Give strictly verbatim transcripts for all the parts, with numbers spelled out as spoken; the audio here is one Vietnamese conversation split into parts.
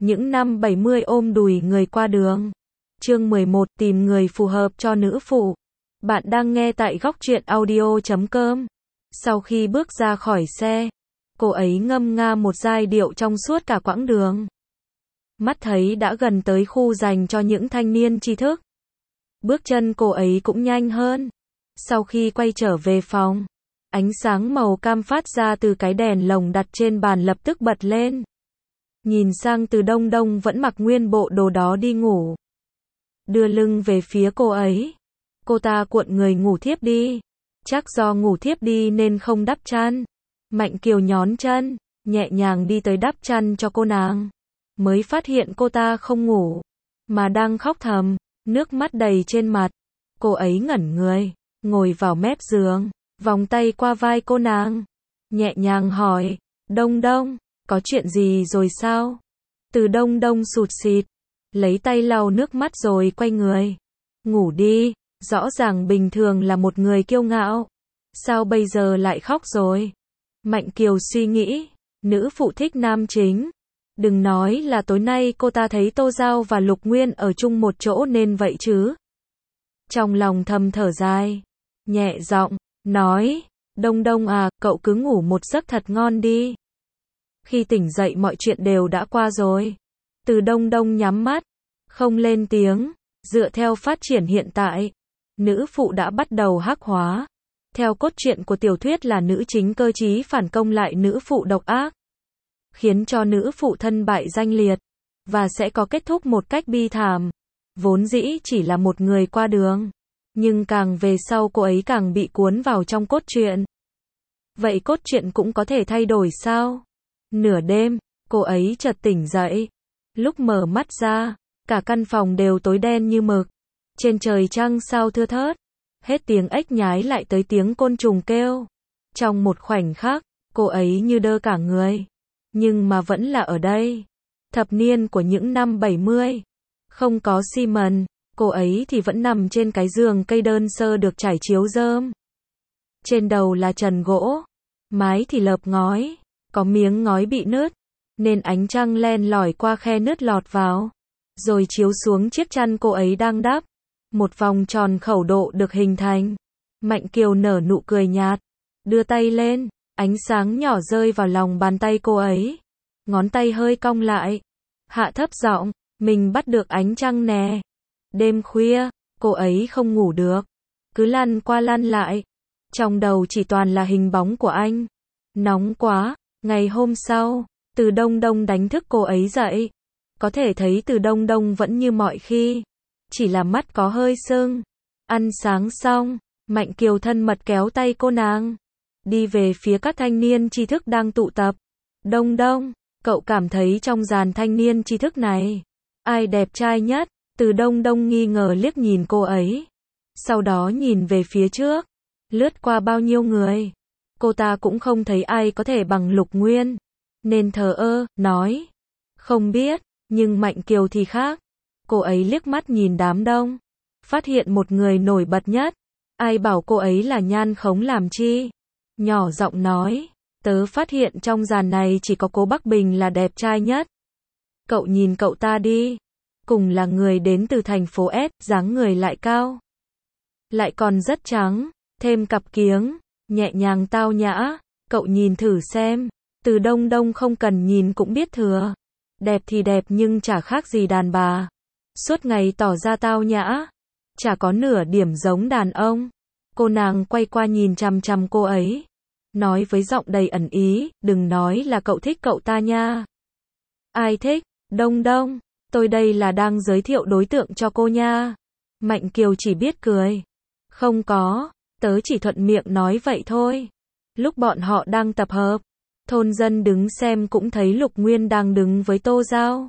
những năm bảy mươi ôm đùi người qua đường. Chương mười một, tìm người phù hợp cho nữ phụ. Bạn đang nghe tại góc truyện audio chấm com. Sau khi bước ra khỏi xe, cô ấy ngâm nga một giai điệu trong suốt cả quãng đường. Mắt thấy đã gần tới khu dành cho những thanh niên tri thức. Bước chân cô ấy cũng nhanh hơn. Sau khi quay trở về phòng, ánh sáng màu cam phát ra từ cái đèn lồng đặt trên bàn lập tức bật lên. Nhìn sang Từ Đông Đông vẫn mặc nguyên bộ đồ đó đi ngủ. Đưa lưng về phía cô ấy. Cô ta cuộn người ngủ thiếp đi. Chắc do ngủ thiếp đi nên không đắp chăn. Mạnh Kiều nhón chân, nhẹ nhàng đi tới đắp chăn cho cô nàng. Mới phát hiện cô ta không ngủ, mà đang khóc thầm, nước mắt đầy trên mặt. Cô ấy ngẩn người, ngồi vào mép giường, vòng tay qua vai cô nàng. Nhẹ nhàng hỏi, Đông Đông, có chuyện gì rồi sao? Từ Đông Đông sụt sịt, lấy tay lau nước mắt rồi quay người. Ngủ đi, rõ ràng bình thường là một người kiêu ngạo. Sao bây giờ lại khóc rồi? Mạnh Kiều suy nghĩ, nữ phụ thích nam chính. Đừng nói là tối nay cô ta thấy Tô Giao và Lục Nguyên ở chung một chỗ nên vậy chứ. Trong lòng thầm thở dài, nhẹ giọng, nói, Đông Đông à, cậu cứ ngủ một giấc thật ngon đi. Khi tỉnh dậy mọi chuyện đều đã qua rồi. Từ Đông Đông nhắm mắt, không lên tiếng, dựa theo phát triển hiện tại. Nữ phụ đã bắt đầu hắc hóa. Theo cốt truyện của tiểu thuyết là nữ chính cơ trí phản công lại nữ phụ độc ác, khiến cho nữ phụ thân bại danh liệt, và sẽ có kết thúc một cách bi thảm. Vốn dĩ chỉ là một người qua đường, nhưng càng về sau cô ấy càng bị cuốn vào trong cốt truyện. Vậy cốt truyện cũng có thể thay đổi sao? Nửa đêm, cô ấy chợt tỉnh dậy. Lúc mở mắt ra, cả căn phòng đều tối đen như mực. Trên trời trăng sao thưa thớt. Hết tiếng ếch nhái lại tới tiếng côn trùng kêu. Trong một khoảnh khắc, cô ấy như đơ cả người. Nhưng mà vẫn là ở đây. Thập niên của những năm bảy mươi. Không có xi mần, cô ấy thì vẫn nằm trên cái giường cây đơn sơ được trải chiếu rơm. Trên đầu là trần gỗ, mái thì lợp ngói, có miếng ngói bị nứt, nên ánh trăng len lỏi qua khe nứt lọt vào, rồi chiếu xuống chiếc chăn cô ấy đang đắp. Một vòng tròn khẩu độ được hình thành. Mạnh Kiều nở nụ cười nhạt, đưa tay lên, ánh sáng nhỏ rơi vào lòng bàn tay cô ấy. Ngón tay hơi cong lại, hạ thấp giọng, mình bắt được ánh trăng nè. Đêm khuya, cô ấy không ngủ được, cứ lăn qua lăn lại. Trong đầu chỉ toàn là hình bóng của anh. Nóng quá, ngày hôm sau, Từ Đông Đông đánh thức cô ấy dậy. Có thể thấy Từ Đông Đông vẫn như mọi khi, chỉ là mắt có hơi sưng. Ăn sáng xong, Mạnh Kiều thân mật kéo tay cô nàng, đi về phía các thanh niên tri thức đang tụ tập. Đông Đông, cậu cảm thấy trong dàn thanh niên tri thức này, ai đẹp trai nhất? Từ Đông Đông nghi ngờ liếc nhìn cô ấy. Sau đó nhìn về phía trước, lướt qua bao nhiêu người. Cô ta cũng không thấy ai có thể bằng Lục Nguyên, nên thờ ơ, nói, không biết, nhưng Mạnh Kiều thì khác. Cô ấy liếc mắt nhìn đám đông, phát hiện một người nổi bật nhất. Ai bảo cô ấy là nhan khống làm chi? Nhỏ giọng nói, tớ phát hiện trong dàn này chỉ có Cố Bắc Bình là đẹp trai nhất. Cậu nhìn cậu ta đi, cùng là người đến từ thành phố S, dáng người lại cao, lại còn rất trắng, thêm cặp kiếng, nhẹ nhàng tao nhã. Cậu nhìn thử xem. Từ Đông Đông không cần nhìn cũng biết thừa. Đẹp thì đẹp nhưng chả khác gì đàn bà. Suốt ngày tỏ ra tao nhã, chả có nửa điểm giống đàn ông. Cô nàng quay qua nhìn chằm chằm cô ấy, nói với giọng đầy ẩn ý, đừng nói là cậu thích cậu ta nha. Ai thích? Đông Đông, tôi đây là đang giới thiệu đối tượng cho cô nha. Mạnh Kiều chỉ biết cười. Không có, tớ chỉ thuận miệng nói vậy thôi. Lúc bọn họ đang tập hợp, thôn dân đứng xem cũng thấy Lục Nguyên đang đứng với Tô Giao.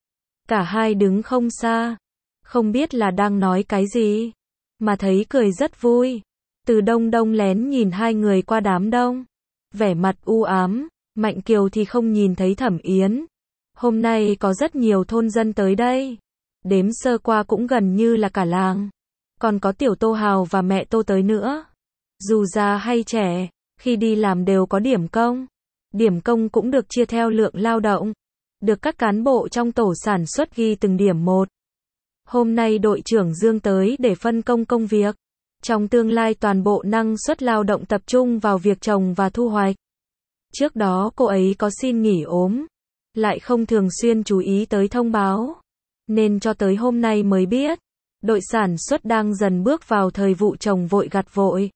Cả hai đứng không xa, không biết là đang nói cái gì, mà thấy cười rất vui. Từ Đông Đông lén nhìn hai người qua đám đông, vẻ mặt u ám. Mạnh Kiều thì không nhìn thấy Thẩm Yến. Hôm nay có rất nhiều thôn dân tới đây, đếm sơ qua cũng gần như là cả làng. Còn có tiểu Tô Hào và mẹ Tô tới nữa. Dù già hay trẻ, khi đi làm đều có điểm công. Điểm công cũng được chia theo lượng lao động. được các cán bộ trong tổ sản xuất ghi từng điểm một. Hôm nay đội trưởng Dương tới để phân công công việc. Trong tương lai toàn bộ năng suất lao động tập trung vào việc trồng và thu hoạch. Trước đó cô ấy có xin nghỉ ốm, lại không thường xuyên chú ý tới thông báo, nên cho tới hôm nay mới biết, đội sản xuất đang dần bước vào thời vụ trồng vội gặt vội.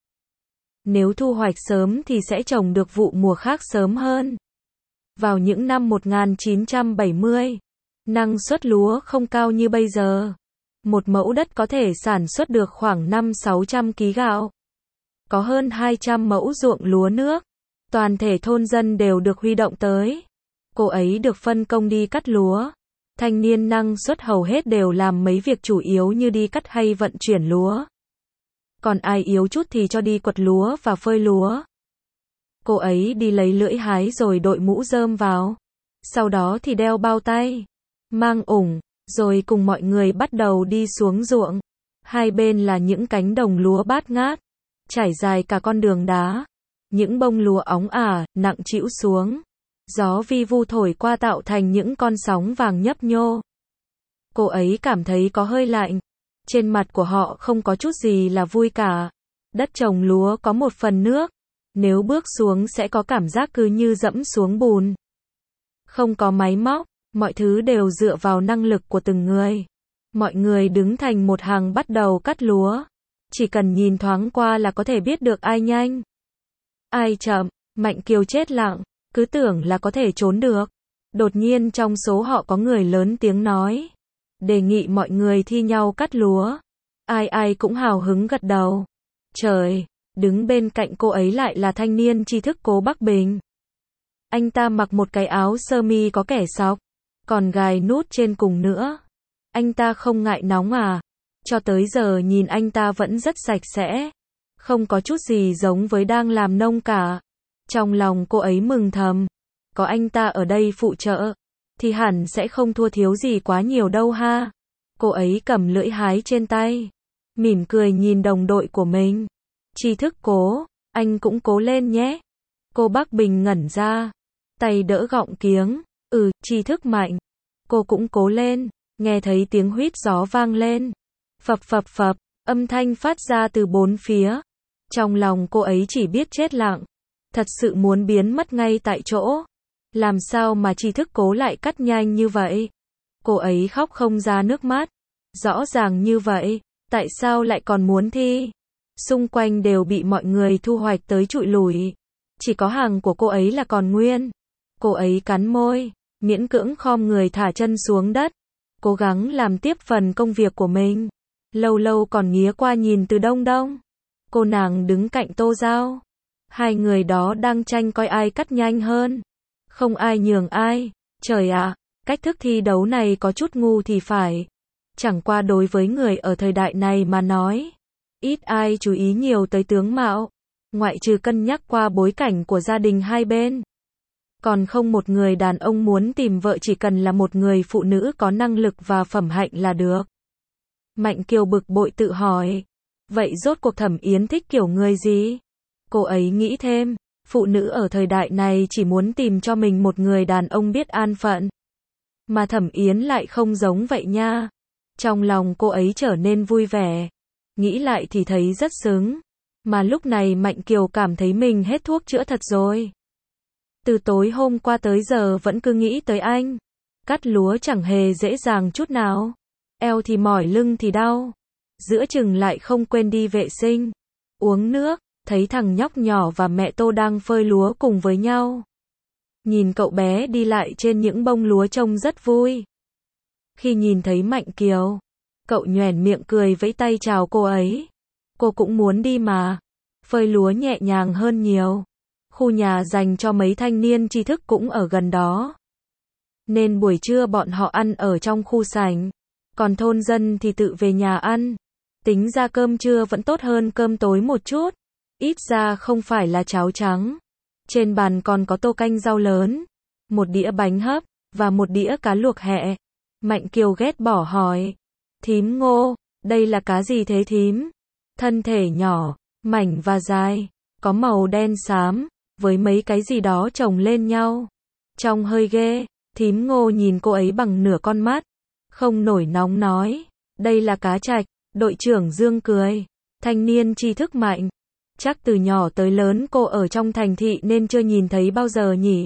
Nếu thu hoạch sớm thì sẽ trồng được vụ mùa khác sớm hơn. Vào những năm một nghìn chín trăm bảy mươi, năng suất lúa không cao như bây giờ. Một mẫu đất có thể sản xuất được khoảng năm sáu trăm ki lô gạo. Có hơn hai trăm mẫu ruộng lúa nước. Toàn thể thôn dân đều được huy động tới. Cô ấy được phân công đi cắt lúa. Thanh niên năng suất hầu hết đều làm mấy việc chủ yếu như đi cắt hay vận chuyển lúa. Còn ai yếu chút thì cho đi quật lúa và phơi lúa. Cô ấy đi lấy lưỡi hái rồi đội mũ rơm vào. Sau đó thì đeo bao tay, mang ủng, rồi cùng mọi người bắt đầu đi xuống ruộng. Hai bên là những cánh đồng lúa bát ngát, trải dài cả con đường đá. Những bông lúa óng ả, nặng trĩu xuống. Gió vi vu thổi qua tạo thành những con sóng vàng nhấp nhô. Cô ấy cảm thấy có hơi lạnh. Trên mặt của họ không có chút gì là vui cả. Đất trồng lúa có một phần nước. Nếu bước xuống sẽ có cảm giác cứ như dẫm xuống bùn. Không có máy móc, mọi thứ đều dựa vào năng lực của từng người. Mọi người đứng thành một hàng bắt đầu cắt lúa. Chỉ cần nhìn thoáng qua là có thể biết được ai nhanh, ai chậm. Mạnh Kiều chết lặng, cứ tưởng là có thể trốn được. Đột nhiên trong số họ có người lớn tiếng nói, đề nghị mọi người thi nhau cắt lúa. Ai ai cũng hào hứng gật đầu. Trời, đứng bên cạnh cô ấy lại là thanh niên tri thức Cố Bắc Bình. Anh ta mặc một cái áo sơ mi có kẻ sọc, còn gài nút trên cùng nữa. Anh ta không ngại nóng à? Cho tới giờ nhìn anh ta vẫn rất sạch sẽ, không có chút gì giống với đang làm nông cả. Trong lòng cô ấy mừng thầm, có anh ta ở đây phụ trợ, thì hẳn sẽ không thua thiếu gì quá nhiều đâu ha. Cô ấy cầm lưỡi hái trên tay, mỉm cười nhìn đồng đội của mình. Tri thức Cố, anh cũng cố lên nhé. Cô Bắc Bình ngẩn ra, tay đỡ gọng kiếng. Ừ, Tri thức Mạnh. Cô cũng cố lên. Nghe thấy tiếng huýt gió vang lên. Phập phập phập, âm thanh phát ra từ bốn phía. Trong lòng cô ấy chỉ biết chết lặng. Thật sự muốn biến mất ngay tại chỗ. Làm sao mà Tri thức Cố lại cắt nhanh như vậy? Cô ấy khóc không ra nước mắt. Rõ ràng như vậy, tại sao lại còn muốn thi? Xung quanh đều bị mọi người thu hoạch tới trụi lủi. Chỉ có hàng của cô ấy là còn nguyên. Cô ấy cắn môi, miễn cưỡng khom người thả chân xuống đất. Cố gắng làm tiếp phần công việc của mình. Lâu lâu còn nghía qua nhìn từ đông đông. Cô nàng đứng cạnh Tô Giao. Hai người đó đang tranh coi ai cắt nhanh hơn. Không ai nhường ai. Trời ạ, cách thức thi đấu này có chút ngu thì phải. Chẳng qua đối với người ở thời đại này mà nói, ít ai chú ý nhiều tới tướng mạo, ngoại trừ cân nhắc qua bối cảnh của gia đình hai bên. Còn không một người đàn ông muốn tìm vợ chỉ cần là một người phụ nữ có năng lực và phẩm hạnh là được. Mạnh Kiều bực bội tự hỏi, vậy rốt cuộc Thẩm Yến thích kiểu người gì? Cô ấy nghĩ thêm, phụ nữ ở thời đại này chỉ muốn tìm cho mình một người đàn ông biết an phận. Mà Thẩm Yến lại không giống vậy nha. Trong lòng cô ấy trở nên vui vẻ. Nghĩ lại thì thấy rất sướng. Mà lúc này Mạnh Kiều cảm thấy mình hết thuốc chữa thật rồi. Từ tối hôm qua tới giờ vẫn cứ nghĩ tới anh. Cắt lúa chẳng hề dễ dàng chút nào. Eo thì mỏi, lưng thì đau. Giữa chừng lại không quên đi vệ sinh, uống nước. Thấy thằng nhóc nhỏ và mẹ Tô đang phơi lúa cùng với nhau. Nhìn cậu bé đi lại trên những bông lúa trông rất vui. Khi nhìn thấy Mạnh Kiều, cậu nhoẻn miệng cười vẫy tay chào cô ấy. Cô cũng muốn đi mà. Phơi lúa nhẹ nhàng hơn nhiều. Khu nhà dành cho mấy thanh niên tri thức cũng ở gần đó. Nên buổi trưa bọn họ ăn ở trong khu sảnh. Còn thôn dân thì tự về nhà ăn. Tính ra cơm trưa vẫn tốt hơn cơm tối một chút. Ít ra không phải là cháo trắng. Trên bàn còn có tô canh rau lớn, một đĩa bánh hấp, và một đĩa cá luộc hẹ. Mạnh Kiều ghét bỏ hỏi, thím Ngô, đây là cá gì thế thím? Thân thể nhỏ, mảnh và dài, có màu đen xám, với mấy cái gì đó chồng lên nhau. Trông hơi ghê. Thím Ngô nhìn cô ấy bằng nửa con mắt, không nổi nóng nói, đây là cá trạch. Đội trưởng Dương cười, thanh niên tri thức mạnh. Chắc từ nhỏ tới lớn cô ở trong thành thị nên chưa nhìn thấy bao giờ nhỉ.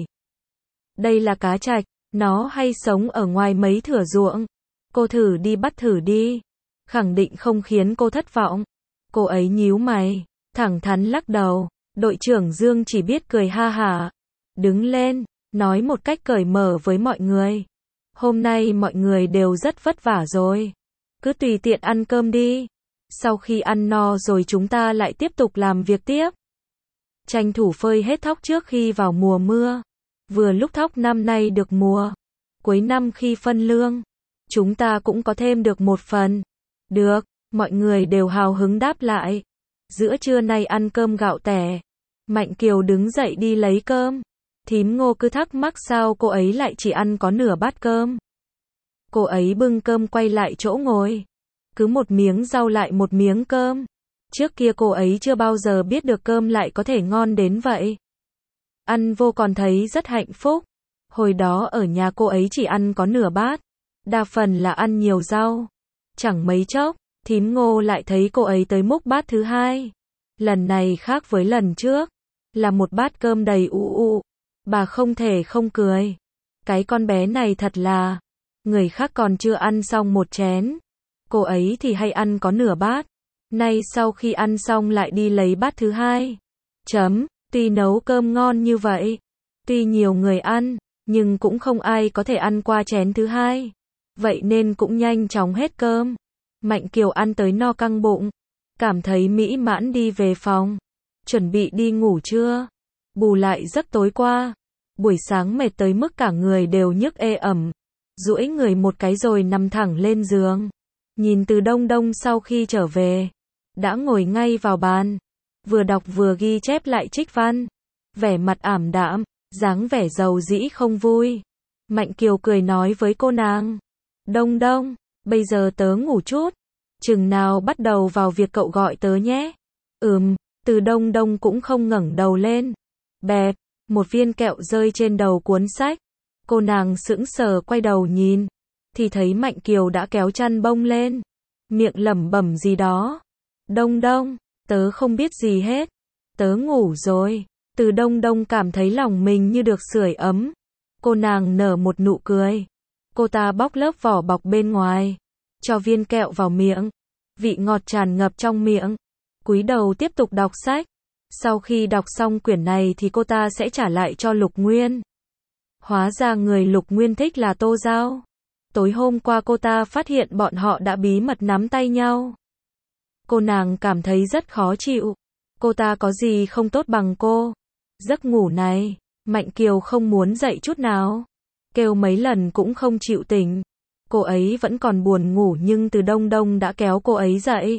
Đây là cá trạch, nó hay sống ở ngoài mấy thửa ruộng. Cô thử đi bắt thử đi. Khẳng định không khiến cô thất vọng. Cô ấy nhíu mày, thẳng thắn lắc đầu. Đội trưởng Dương chỉ biết cười ha hả. Đứng lên, nói một cách cởi mở với mọi người. Hôm nay mọi người đều rất vất vả rồi. Cứ tùy tiện ăn cơm đi. Sau khi ăn no rồi chúng ta lại tiếp tục làm việc tiếp. Tranh thủ phơi hết thóc trước khi vào mùa mưa. Vừa lúc thóc năm nay được mùa. Cuối năm khi phân lương, chúng ta cũng có thêm được một phần. Được, mọi người đều hào hứng đáp lại. Giữa trưa nay ăn cơm gạo tẻ. Mạnh Kiều đứng dậy đi lấy cơm. Thím Ngô cứ thắc mắc sao cô ấy lại chỉ ăn có nửa bát cơm. Cô ấy bưng cơm quay lại chỗ ngồi. Cứ một miếng rau lại một miếng cơm. Trước kia cô ấy chưa bao giờ biết được cơm lại có thể ngon đến vậy. Ăn vô còn thấy rất hạnh phúc. Hồi đó ở nhà cô ấy chỉ ăn có nửa bát. Đa phần là ăn nhiều rau. Chẳng mấy chốc, thím Ngô lại thấy cô ấy tới múc bát thứ hai. Lần này khác với lần trước. Là một bát cơm đầy ụ ụ. Bà không thể không cười. Cái con bé này thật là... Người khác còn chưa ăn xong một chén. Cô ấy thì hay ăn có nửa bát. Nay sau khi ăn xong lại đi lấy bát thứ hai. Chấm, tuy nấu cơm ngon như vậy. Tuy nhiều người ăn, nhưng cũng không ai có thể ăn qua chén thứ hai. Vậy nên cũng nhanh chóng hết cơm. Mạnh Kiều ăn tới no căng bụng. Cảm thấy mỹ mãn đi về phòng. Chuẩn bị đi ngủ trưa. Bù lại giấc tối qua. Buổi sáng mệt tới mức cả người đều nhức ê ẩm. Duỗi người một cái rồi nằm thẳng lên giường. Nhìn Từ Đông Đông sau khi trở về. Đã ngồi ngay vào bàn. Vừa đọc vừa ghi chép lại trích văn. Vẻ mặt ảm đạm, dáng vẻ giàu dĩ không vui. Mạnh Kiều cười nói với cô nàng. Đông Đông, bây giờ tớ ngủ chút. Chừng nào bắt đầu vào việc cậu gọi tớ nhé. Ừm, Từ Đông Đông cũng không ngẩng đầu lên. Bẹp, một viên kẹo rơi trên đầu cuốn sách. Cô nàng sững sờ quay đầu nhìn. Thì thấy Mạnh Kiều đã kéo chăn bông lên. Miệng lẩm bẩm gì đó. Đông Đông, tớ không biết gì hết. Tớ ngủ rồi. Từ Đông Đông cảm thấy lòng mình như được sưởi ấm. Cô nàng nở một nụ cười. Cô ta bóc lớp vỏ bọc bên ngoài. Cho viên kẹo vào miệng. Vị ngọt tràn ngập trong miệng. Cúi đầu tiếp tục đọc sách. Sau khi đọc xong quyển này thì cô ta sẽ trả lại cho Lục Nguyên. Hóa ra người Lục Nguyên thích là Tô Giao. Tối hôm qua cô ta phát hiện bọn họ đã bí mật nắm tay nhau. Cô nàng cảm thấy rất khó chịu. Cô ta có gì không tốt bằng cô. Giấc ngủ này, Mạnh Kiều không muốn dậy chút nào. Kêu mấy lần cũng không chịu tỉnh. Cô ấy vẫn còn buồn ngủ nhưng Từ Đông Đông đã kéo cô ấy dậy.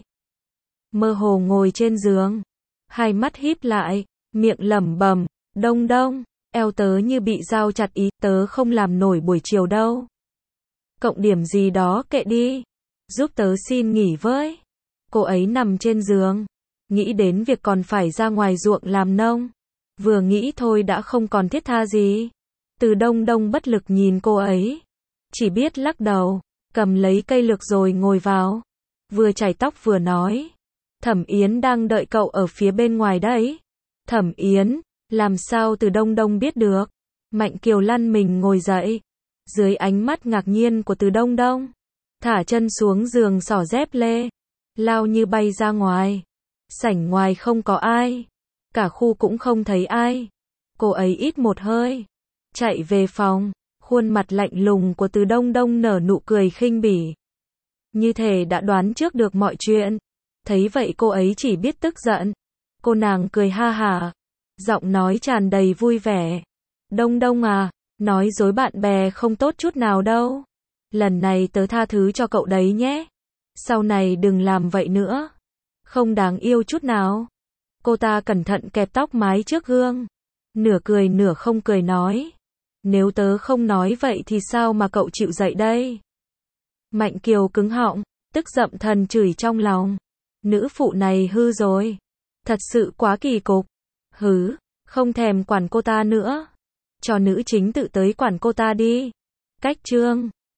Mơ hồ ngồi trên giường. Hai mắt híp lại, miệng lẩm bẩm, Đông Đông, eo tớ như bị dao chặt ý, tớ không làm nổi buổi chiều đâu. Cộng điểm gì đó kệ đi. Giúp tớ xin nghỉ với. Cô ấy nằm trên giường. Nghĩ đến việc còn phải ra ngoài ruộng làm nông. Vừa nghĩ thôi đã không còn thiết tha gì. Từ Đông Đông bất lực nhìn cô ấy. Chỉ biết lắc đầu. Cầm lấy cây lược rồi ngồi vào. Vừa chải tóc vừa nói. Thẩm Yến đang đợi cậu ở phía bên ngoài đấy. Thẩm Yến, làm sao Từ Đông Đông biết được? Mạnh Kiều lăn mình ngồi dậy. Dưới ánh mắt ngạc nhiên của Từ Đông Đông. Thả chân xuống giường xỏ dép lê. Lao như bay ra ngoài. Sảnh ngoài không có ai. Cả khu cũng không thấy ai. Cô ấy ít một hơi. Chạy về phòng. Khuôn mặt lạnh lùng của Từ Đông Đông nở nụ cười khinh bỉ. Như thể đã đoán trước được mọi chuyện. Thấy vậy cô ấy chỉ biết tức giận. Cô nàng cười ha hả. Giọng nói tràn đầy vui vẻ. Đông Đông à, nói dối bạn bè không tốt chút nào đâu. Lần này tớ tha thứ cho cậu đấy nhé. Sau này đừng làm vậy nữa. Không đáng yêu chút nào. Cô ta cẩn thận kẹp tóc mái trước gương. Nửa cười nửa không cười nói. Nếu tớ không nói vậy thì sao mà cậu chịu dậy đây? Mạnh Kiều cứng họng, tức giận thần chửi trong lòng. Nữ phụ này hư rồi. Thật sự quá kỳ cục. Hứ, không thèm quản cô ta nữa. Cho nữ chính tự tới quản cô ta đi. Cách chương